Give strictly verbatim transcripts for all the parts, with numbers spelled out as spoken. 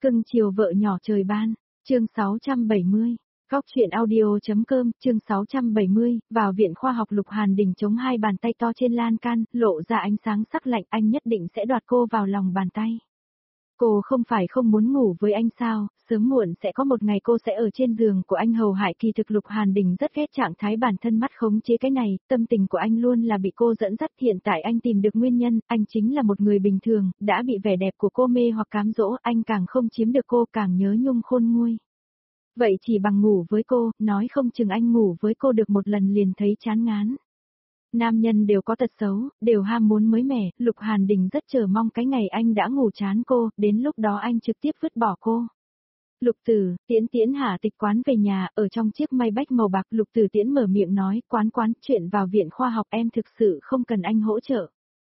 Cưng chiều vợ nhỏ trời ban, chương sáu trăm bảy mươi. Góc truyện audio.com, chương sáu trăm bảy mươi, vào viện khoa học Lục Hàn Đình chống hai bàn tay to trên lan can, lộ ra ánh sáng sắc lạnh, anh nhất định sẽ đoạt cô vào lòng bàn tay. Cô không phải không muốn ngủ với anh sao, sớm muộn sẽ có một ngày cô sẽ ở trên giường của anh hầu hại. Kỳ thực Lục Hàn Đình rất ghét trạng thái bản thân mắt khống chế cái này, tâm tình của anh luôn là bị cô dẫn dắt. Hiện tại anh tìm được nguyên nhân, anh chính là một người bình thường, đã bị vẻ đẹp của cô mê hoặc cám dỗ, anh càng không chiếm được cô càng nhớ nhung khôn nguôi. Vậy chỉ bằng ngủ với cô, nói không chừng anh ngủ với cô được một lần liền thấy chán ngán. Nam nhân đều có tật xấu, đều ham muốn mới mẻ, Lục Hàn Đình rất chờ mong cái ngày anh đã ngủ chán cô, đến lúc đó anh trực tiếp vứt bỏ cô. Lục Tử, Tiễn Tiễn Hạ Tịch Quán về nhà, ở trong chiếc Maybach màu bạc, Lục Tử Tiễn mở miệng nói, Quán Quán, chuyện vào viện khoa học em thực sự không cần anh hỗ trợ.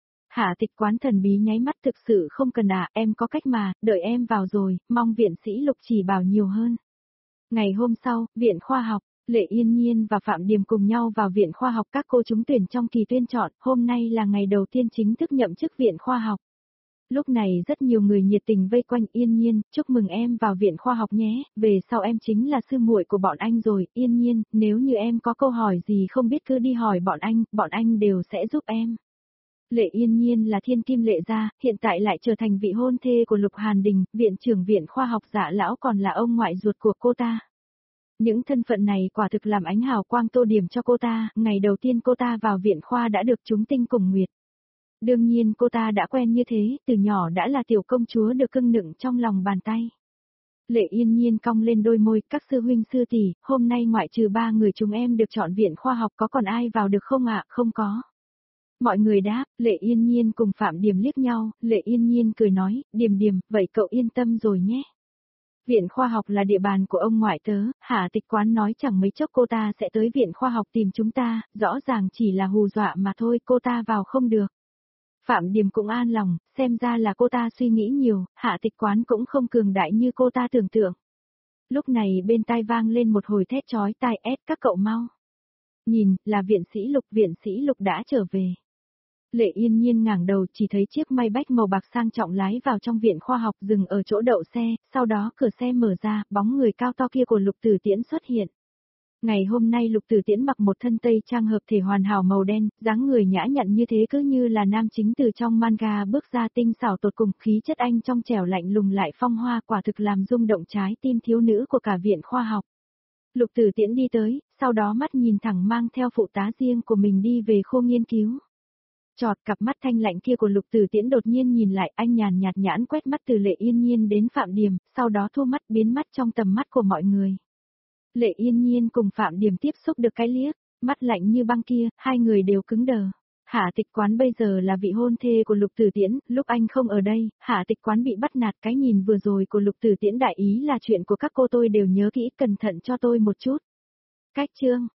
Hạ Tịch Quán thần bí nháy mắt, thực sự không cần à, em có cách mà, đợi em vào rồi, mong viện sĩ Lục chỉ bảo nhiều hơn. Ngày hôm sau, viện khoa học, Lệ Yên Nhiên và Phạm Điềm cùng nhau vào viện khoa học, các cô trúng tuyển trong kỳ tuyển chọn, hôm nay là ngày đầu tiên chính thức nhậm chức viện khoa học. Lúc này rất nhiều người nhiệt tình vây quanh. Yên Nhiên, chúc mừng em vào viện khoa học nhé, về sau em chính là sư muội của bọn anh rồi. Yên Nhiên, nếu như em có câu hỏi gì không biết cứ đi hỏi bọn anh, bọn anh đều sẽ giúp em. Lệ Yên Nhiên là thiên kim Lệ gia, hiện tại lại trở thành vị hôn thê của Lục Hàn Đình, viện trưởng viện khoa học Dạ lão còn là ông ngoại ruột của cô ta. Những thân phận này quả thực làm ánh hào quang tô điểm cho cô ta, ngày đầu tiên cô ta vào viện khoa đã được chúng tinh cùng nguyệt. Đương nhiên cô ta đã quen như thế, từ nhỏ đã là tiểu công chúa được cưng nựng trong lòng bàn tay. Lệ Yên Nhiên cong lên đôi môi, các sư huynh sư tỷ, hôm nay ngoại trừ ba người chúng em được chọn viện khoa học có còn ai vào được không ạ? Không có. Mọi người đáp, Lệ Yên Nhiên cùng Phạm Điềm liếc nhau, Lệ Yên Nhiên cười nói, Điềm Điềm, vậy cậu yên tâm rồi nhé. Viện khoa học là địa bàn của ông ngoại tớ, Hạ Tịch Quán nói chẳng mấy chốc cô ta sẽ tới viện khoa học tìm chúng ta, rõ ràng chỉ là hù dọa mà thôi, cô ta vào không được. Phạm Điềm cũng an lòng, xem ra là cô ta suy nghĩ nhiều, Hạ Tịch Quán cũng không cường đại như cô ta tưởng tượng. Lúc này bên tai vang lên một hồi thét chói tai, ép các cậu mau. Nhìn, là viện sĩ Lục, viện sĩ Lục đã trở về. Lệ Yên Nhiên ngẩng đầu chỉ thấy chiếc Maybach màu bạc sang trọng lái vào trong viện khoa học, dừng ở chỗ đậu xe, sau đó cửa xe mở ra, bóng người cao to kia của Lục Tử Tiễn xuất hiện. Ngày hôm nay Lục Tử Tiễn mặc một thân tây trang hợp thể hoàn hảo màu đen, dáng người nhã nhặn như thế cứ như là nam chính từ trong manga bước ra, tinh xảo tột cùng, khí chất anh trong trẻo lạnh lùng lại phong hoa, quả thực làm rung động trái tim thiếu nữ của cả viện khoa học. Lục Tử Tiễn đi tới, sau đó mắt nhìn thẳng mang theo phụ tá riêng của mình đi về khu nghiên cứu. Chọt, cặp mắt thanh lạnh kia của Lục Tử Tiễn đột nhiên nhìn lại, anh nhàn nhạt nhãn quét mắt từ Lệ Yên Nhiên đến Phạm Điềm, sau đó thu mắt biến mất trong tầm mắt của mọi người. Lệ Yên Nhiên cùng Phạm Điềm tiếp xúc được cái liếc, mắt lạnh như băng kia, hai người đều cứng đờ. Hạ Tịch Quán bây giờ là vị hôn thê của Lục Tử Tiễn, lúc anh không ở đây, Hạ Tịch Quán bị bắt nạt, cái nhìn vừa rồi của Lục Tử Tiễn đại ý là chuyện của các cô tôi đều nhớ kỹ, cẩn thận cho tôi một chút. Cách chương